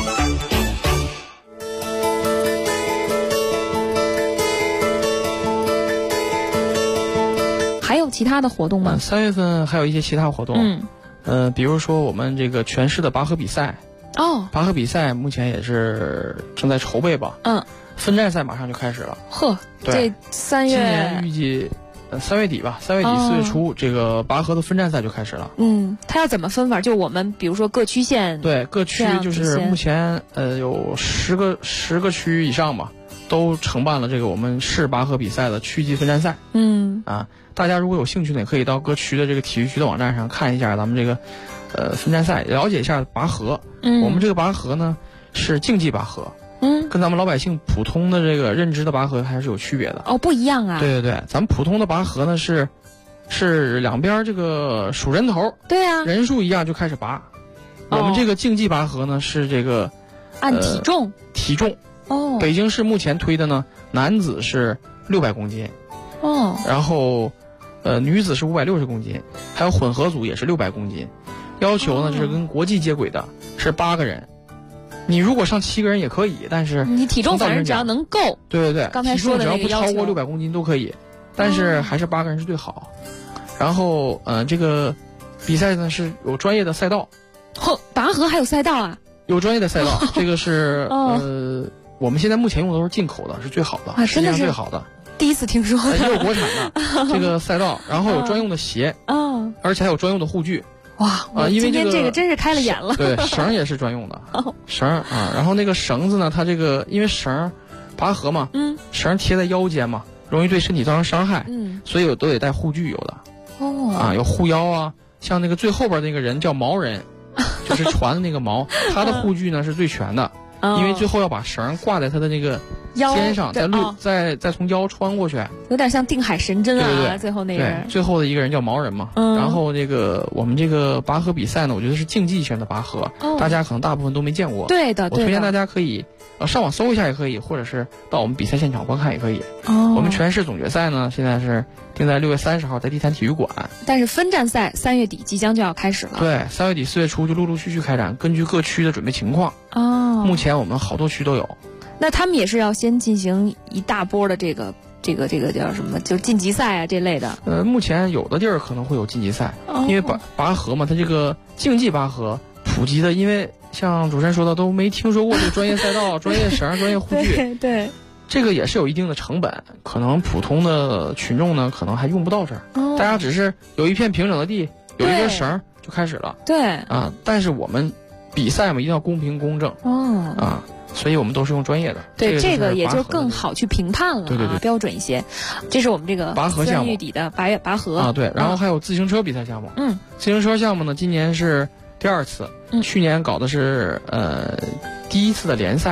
还有其他的活动吗 ？3月份还有一些其他活动，比如说我们这个全市的拔河比赛。拔河比赛目前也是正在筹备吧。分站赛马上就开始了。 这3月今年预计3月底吧，3月底4月初，这个拔河的分站赛就开始了。 它要怎么分法？就我们比如说各区县， 对，各区就是目前有10个区以上吧，都承办了这个我们市拔河比赛的区级分站赛。大家如果有兴趣呢，也可以到各区的这个体育局的网站上看一下咱们这个分站赛，了解一下拔河。我们这个拔河呢是竞技拔河。跟咱们老百姓普通的这个认知的拔河还是有区别的。 不一样啊。 对，咱们普通的拔河呢是两边这个数人头， 对啊， 人数一样就开始拔。我们这个竞技拔河呢是这个按体重。 北京市目前推的呢，男子是600公斤，然后女子是560公斤，还有混合组也是600公斤。要求呢是跟国际接轨的，是8个人。你如果上7个人也可以，但是你体重反正只要能够。 对， 刚才说的那个体重只要不超过600公斤都可以，但是还是8个人是最好。然后这个比赛呢是有专业的赛道。 拔河还有赛道啊？ 有专业的赛道，这个是我们现在目前用的都是进口的，是最好的，世界上最好的。 第一次听说。 也有国产的这个赛道，然后有专用的鞋，而且还有专用的护具。因为今天这个真是开了眼了。 对，绳也是专用的。绳然后那个绳子呢，它这个因为绳拔河嘛，绳贴在腰间嘛，容易对身体造成伤害，所以都得带护具，有的。有护腰啊，像那个最后边那个人叫锚人，就是船的那个锚，他的护具呢是最全的。因为最后要把绳挂在他的那个肩上，再从腰穿过去， 有点像定海神针啊。 对， 最后那个人， 最后的一个人叫锚人嘛。然后这个我们这个拔河比赛呢，我觉得是竞技性的拔河，大家可能大部分都没见过。 对的， 我推荐大家可以上网搜一下也可以，或者是到我们比赛现场观看也可以。我们全市总决赛呢，现在是定在6月30号在地坛体育馆。 但是分站赛3月底即将就要开始了。 对，3月底4月初就陆陆续续开展，根据各区的准备情况。目前我们好多区都有。 那他们也是要先进行一大波的这个叫什么，就是晋级赛啊这类的。 目前有的地儿可能会有晋级赛，因为拔河嘛，它这个竞技拔河普及的，因为像主持人说的都没听说过这个专业赛道、专业绳、专业护具。 对， 这个也是有一定的成本，可能普通的群众呢，可能还用不到这儿。大家只是有一片平整的地，有一根绳就开始了。 对但是我们比赛嘛，一定要公平公正。所以我们都是用专业的。 对，这个也就更好去评判了。 对， 标准一些。这是我们这个拔河项目 3月底的拔河对，然后还有自行车比赛项目。自行车项目呢，今年是第2次，去年搞的是第1次的联赛，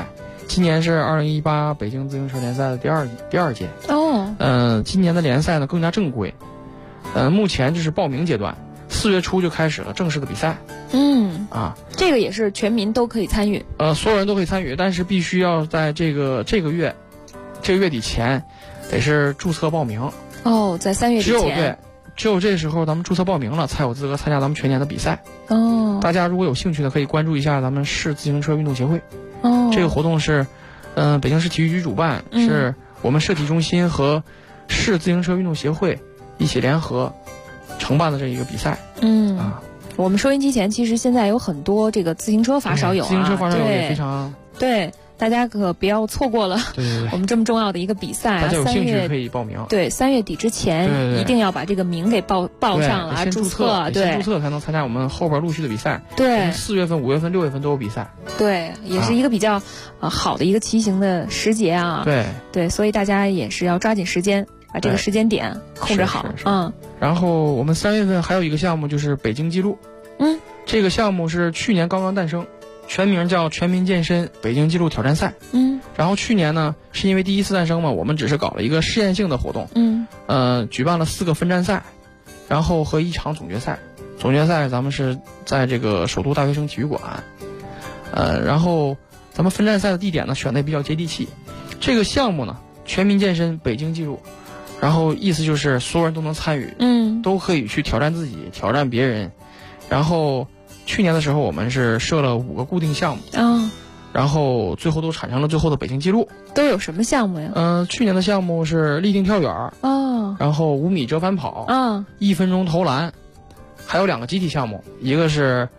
今年是2018北京自行车联赛的第二届。今年的联赛呢更加正规。目前这是报名阶段，4月初就开始了正式的比赛。 这个也是全民都可以参与。 所有人都可以参与，但是必须要在这个月底前，得是注册报名。 在3月底前。 只有这时候咱们注册报名了，才有资格参加咱们全年的比赛。大家如果有兴趣的，可以关注一下咱们市自行车运动协会。这个活动是，北京市体育局主办，是我们社体中心和市自行车运动协会一起联合承办的这一个比赛。 我们收音机前其实现在有很多这个自行车发烧友， 自行车发烧友也非常对。大家可不要错过了我们这么重要的一个比赛啊！ 大家有兴趣可以报名。 对，3月底之前一定要把这个名给报上了， 先注册，先注册才能参加我们后边陆续的比赛。 对 ，4月份、5月份、6月份都有比赛。 对，也是一个比较好的一个骑行的时节啊。对，所以大家也是要抓紧时间，把这个时间点控制好。 然后我们3月份还有一个项目就是北京纪录。这个项目是去年刚刚诞生。全名叫全民健身北京纪录挑战赛。然后去年呢，是因为第一次诞生嘛，我们只是搞了一个试验性的活动。举办了4个分站赛，然后和1场总决赛。总决赛咱们是在这个首都大学生体育馆。然后咱们分站赛的地点呢，选的也比较接地气。这个项目呢，全民健身北京纪录，然后意思就是所有人都能参与，都可以去挑战自己，挑战别人。然后去年的时候，我们是设了5个固定项目，然后最后都产生了最后的北京纪录。 都有什么项目呀？ 去年的项目是立定跳远，然后5米折返跑，1分钟投篮，还有2个集体项目，一个是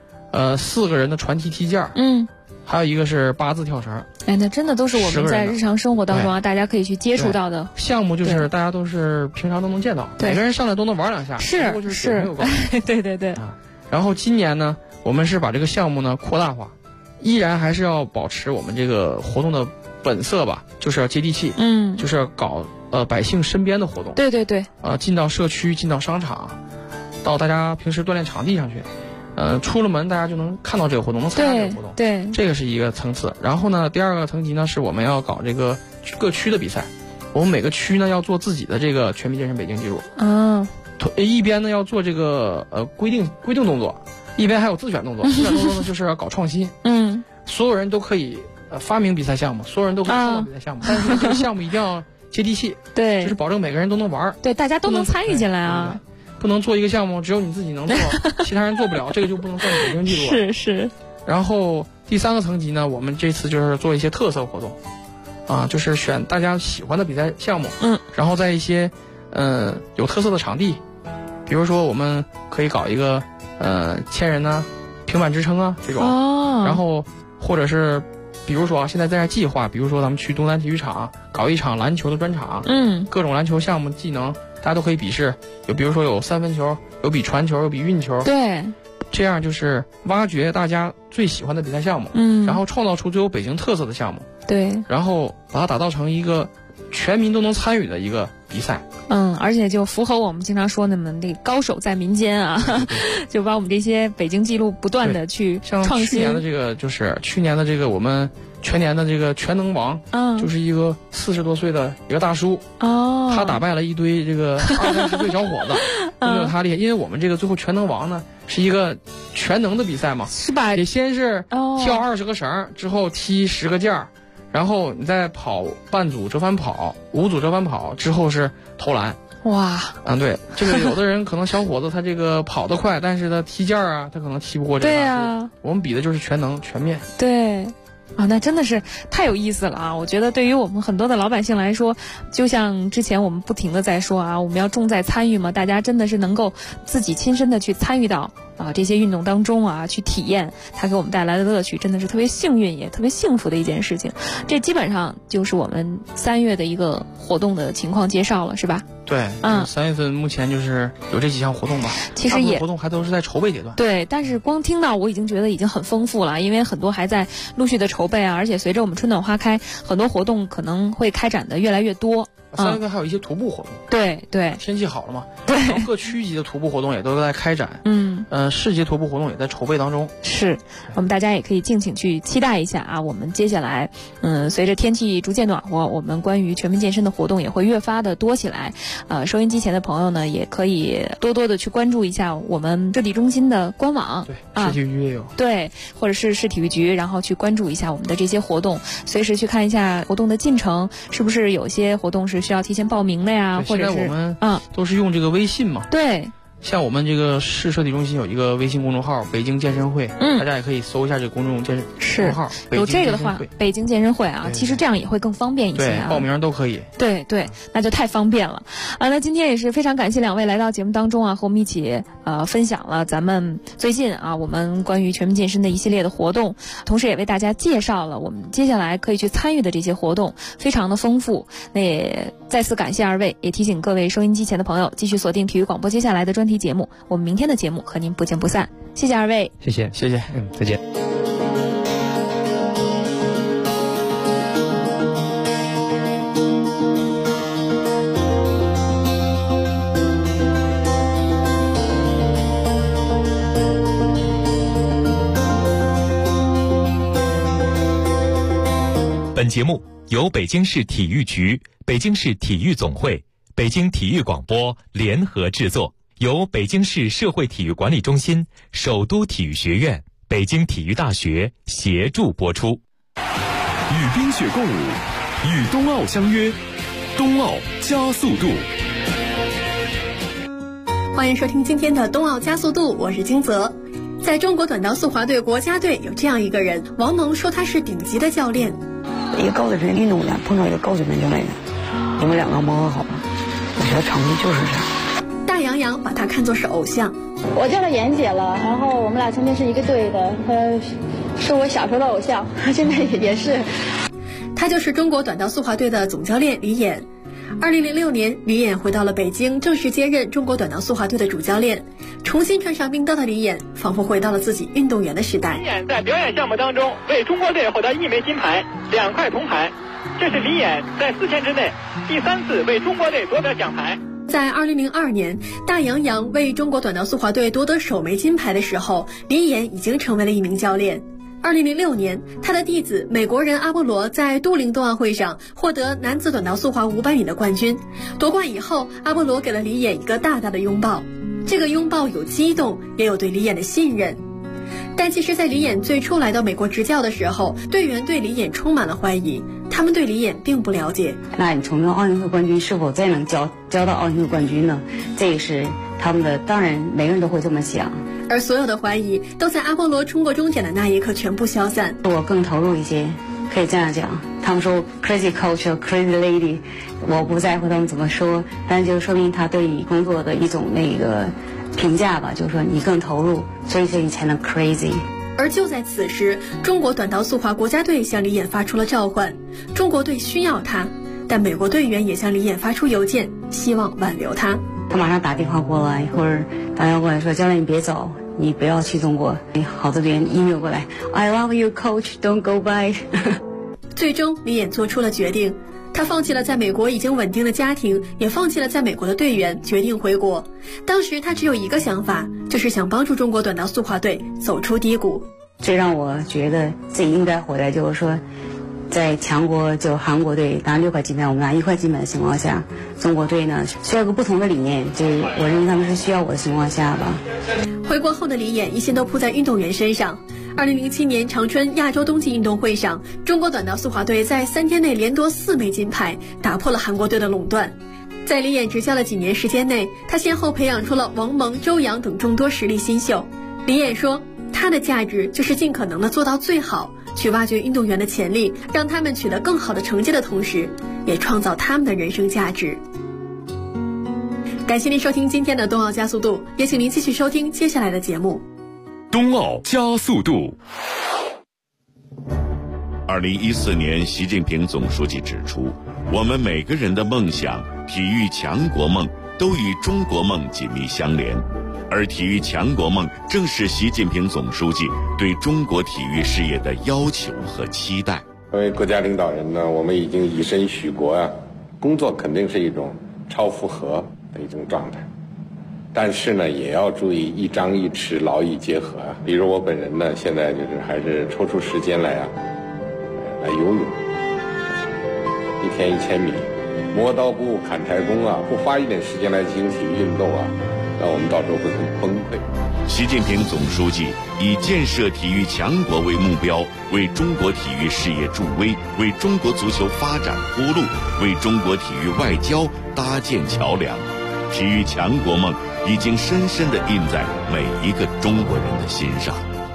4个人的传踢踢毽，还有一个是8字跳绳。 那真的都是我们在日常生活当中大家可以去接触到的项目，就是大家都是平常都能见到，每个人上来都能玩2下， 是对。 然后今年呢，我们是把这个项目呢扩大化，依然还是要保持我们这个活动的本色吧，就是要接地气，就是要搞百姓身边的活动。 对， 进到社区，进到商场，到大家平时锻炼场地上去，出了门大家就能看到这个活动，能参加这个活动。 对， 这个是一个层次。然后呢，第2个层级呢是我们要搞这个各区的比赛，我们每个区呢要做自己的这个全民健身北京纪录。一边呢要做这个规定动作，一边还有自选动作。自选动作呢就是要搞创新。所有人都可以发明比赛项目，所有人都可以创造比赛项目，但是这个项目一定要接地气。 对， 就是保证每个人都能玩。 对，大家都能参与进来啊。 不能做一个项目只有你自己能做，其他人做不了，这个就不能算北京纪录。 是。 然后第3个层级呢，我们这次就是做一些特色活动，就是选大家喜欢的比赛项目。然后在一些有特色的场地。比如说，我们可以搞一个千人呢，平板支撑啊这种，然后或者是，比如说现在在计划，比如说咱们去东单体育场搞一场篮球的专场，各种篮球项目技能大家都可以比试，比如说有3分球，有比传球，有比运球， 对， 这样就是挖掘大家最喜欢的比赛项目，然后创造出最有北京特色的项目， 对， 然后把它打造成一个全民都能参与的一个比赛。 而且就符合我们经常说的们这高手在民间啊，就把我们这些北京纪录不断的去创新。 像去年的这个就是去年的这个我们全年的这个全能王，就是一个40多岁的一个大叔，他打败了一堆这个20-30岁小伙子，没有他厉害。因为我们这个最后全能王呢是一个全能的比赛嘛， 是吧？ 得先是跳20个绳，之后踢10个毽。然后你再跑半组折返跑、5组折返跑，之后是投篮。 哇！ 对，这个有的人可能小伙子他这个跑得快，但是他踢毽他可能踢不过这个。 对啊， 我们比的就是全能全面。 对。那真的是太有意思了啊！我觉得对于我们很多的老百姓来说，就像之前我们不停的在说我们要重在参与嘛，大家真的是能够自己亲身的去参与到这些运动当中去体验它给我们带来的乐趣，真的是特别幸运也特别幸福的一件事情。这基本上就是我们3月的一个活动的情况介绍了，是吧？ 对，3月份目前就是有这几项活动吧。 其实活动还都是在筹备阶段。 对，但是光听到我已经觉得已经很丰富了，因为很多还在陆续的筹备而且随着我们春暖花开，很多活动可能会开展的越来越多。 3月份还有一些徒步活动。 对对， 天气好了嘛。 对。 然后各区级的徒步活动也都在开展。市级徒步活动也在筹备当中。 是，我们大家也可以敬请去期待一下啊。我们接下来，随着天气逐渐暖和，我们关于全民健身的活动也会越发的多起来。收音机前的朋友呢，也可以多多的去关注一下我们市体中心的官网。 对，市体育局也有。 对，或者是市体育局，然后去关注一下我们的这些活动，随时去看一下活动的进程，是不是有些活动是需要提前报名的呀？或者是现在我们都是用这个微信嘛。 对。 像我们这个市社体中心有一个微信公众号“北京健身会”，大家也可以搜一下这个公众号。 有这个的话，北京健身会啊，其实这样也会更方便一些啊。 对，报名都可以。 对对，那就太方便了啊！那今天也是非常感谢2位来到节目当中啊，和我们一起分享了咱们最近啊我们关于全民健身的一系列的活动，同时也为大家介绍了我们接下来可以去参与的这些活动，非常的丰富。那也再次感谢2位，也提醒各位收音机前的朋友继续锁定体育广播接下来的专题节目，我们明天的节目和您不见不散。谢谢2位， 谢谢，再见。 本节目由北京市体育局、北京市体育总会、北京体育广播联合制作，由北京市社会体育管理中心、首都体育学院、北京体育大学协助播出。 与冰雪共舞，与冬奥相约，冬奥加速度。 欢迎收听今天的冬奥加速度，我是金泽。在中国短道速滑队国家队有这样一个人，王蒙说他是顶级的教练。 一个高水平运动员碰到一个高水平教练员，你们两个磨合好了，我觉得成绩就是这样。 大杨洋把他看作是偶像。 我叫他妍姐了，然后我们俩曾经是一个队的，是我小时候的偶像，现在也是。 他就是中国短道速滑队的总教练李演。2006年，李演回到了北京，正式接任中国短道速滑队的主教练。重新穿上冰刀的李演，仿佛回到了自己运动员的时代。 李演在表演项目当中为中国队获得1枚金牌、2块铜牌，这是李演在4天之内第3次为中国队夺得奖牌。 在2002年，大杨洋为中国短道速滑队夺得首枚金牌的时候，李演已经成为了一名教练。2006年，他的弟子美国人阿波罗在都灵冬奥会上获得男子短道速滑500米的冠军。夺冠以后，阿波罗给了李演一个大大的拥抱，这个拥抱有激动，也有对李演的信任。但其实在李演最初来到美国执教的时候，队员对李演充满了怀疑，他们对李演并不了解。 那你从奥运会冠军是否再能教到奥运会冠军呢？这也是他们的，当然每个人都会这么想。 而所有的怀疑都在阿波罗冲过终点的那一刻全部消散。 我更投入一些，可以这样讲。他们说 crazy culture crazy lady， 我不在乎他们怎么说，但就说明他对你工作的一种那个评价吧，就是说你更投入，所以你才能 crazy。 而就在此时，中国短道速滑国家队向李演发出了召唤，中国队需要他，但美国队员也向李演发出邮件，希望挽留他。 他马上打电话过来，或者打电话过来说：“教练，你别走，你不要去中国。”好多人 email 过来 ：“I love you, coach. Don't go back。” 最终，李演做出了决定，他放弃了在美国已经稳定的家庭，也放弃了在美国的队员，决定回国。当时他只有一个想法，就是想帮助中国短道速滑队走出低谷。 最让我觉得自己应该回来，就是说，在强国就韩国队拿6块金牌，我们拿1块金牌的情况下，中国队呢需要个不同的理念，就是我认为他们是需要我的情况下吧。 回国后的李演一心都扑在运动员身上。2007年长春亚洲冬季运动会上，中国短道速滑队在3天内连夺4枚金牌，打破了韩国队的垄断。在李演执教的几年时间内，他先后培养出了王蒙、周洋等众多实力新秀。李演说，他的价值就是尽可能的做到最好，去挖掘运动员的潜力，让他们取得更好的成绩的同时，也创造他们的人生价值。感谢您收听今天的冬奥加速度，也请您继续收听接下来的节目。 冬奥加速度。2014年，习近平总书记指出，我们每个人的梦想、体育强国梦都与中国梦紧密相连，而体育强国梦正是习近平总书记对中国体育事业的要求和期待。 作为国家领导人呢，我们已经以身许国啊， 工作肯定是一种超负荷的一种状态，但是呢，也要注意一张一弛，劳逸结合啊。比如我本人呢，现在就是还是抽出时间来来游泳，1天1000米，磨刀不误砍柴工啊，不花一点时间来进行体育运动啊，那我们到时候会很崩溃。 习近平总书记以建设体育强国为目标，为中国体育事业助威，为中国足球发展铺路，为中国体育外交搭建桥梁。体育强国梦已经深深地印在每一个中国人的心上。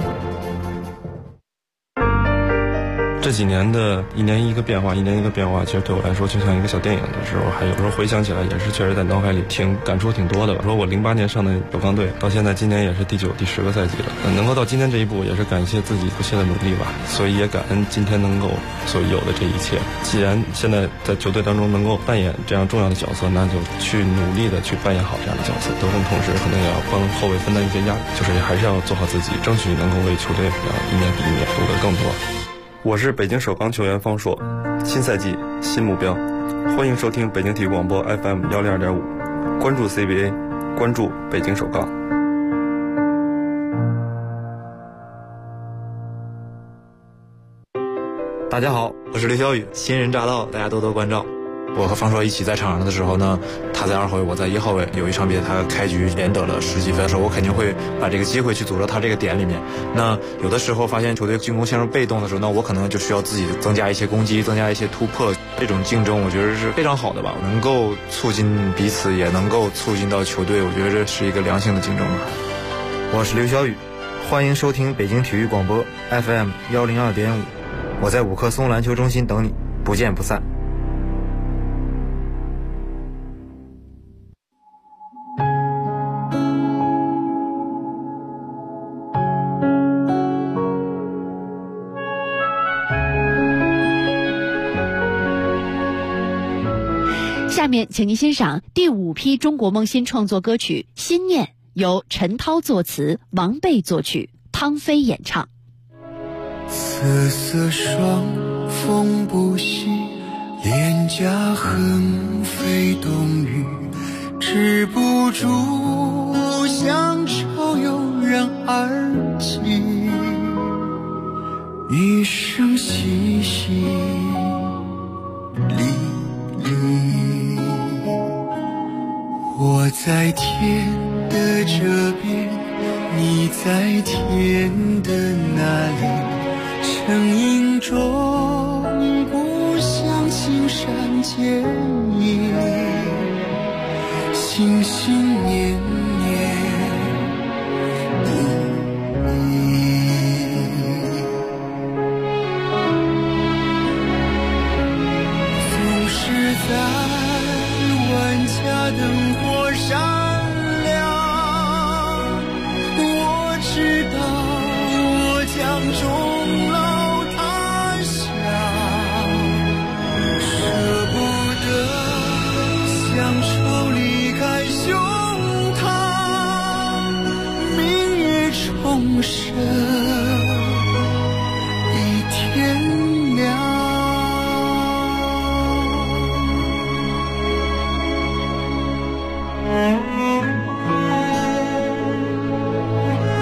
这几年的一年一个变化，其实对我来说就像一个小电影的时候，还有时候回想起来也是确实在脑海里感触挺多的吧。说我08年上的首钢队，到现在今年也是第9、第10个赛季了，能够到今天这一步，也是感谢自己不懈的努力吧。所以也感恩今天能够所有的这一切。既然现在在球队当中能够扮演这样重要的角色，那就去努力的去扮演好这样的角色。得分同时可能也要帮后卫分担一些压力，就是还是要做好自己，争取能够为球队一年比一年夺得更多。我是北京首钢球员方硕，新赛季新目标，欢迎收听北京体育广播 FM 102.5，关注 CBA， 关注北京首钢。 大家好，我是刘晓宇，新人乍到，大家多多关照。我和方硕一起在场上的时候呢，他在2号位，我在1号位。有一场比赛他开局连得了10几分的时候，我肯定会把这个机会去组织他这个点里面。那有的时候发现球队进攻陷入被动的时候，那我可能就需要自己增加一些攻击，增加一些突破。这种竞争我觉得是非常好的吧，能够促进彼此，也能够促进到球队，我觉得这是一个良性的竞争吧。 我是刘晓宇，欢迎收听北京体育广播 FM 102.5，我在五棵松篮球中心等你，不见不散。 下面请您欣赏第5批中国梦新创作歌曲《心念》，由陈涛作词，王贝作曲，汤飞演唱。 瑟瑟双风不息，脸颊横飞冬雨，止不住乡愁油然而起，一生淅淅沥沥。我在天的这边，你在天的那里，声音中不像青山见影，心心念念总是在万家灯火上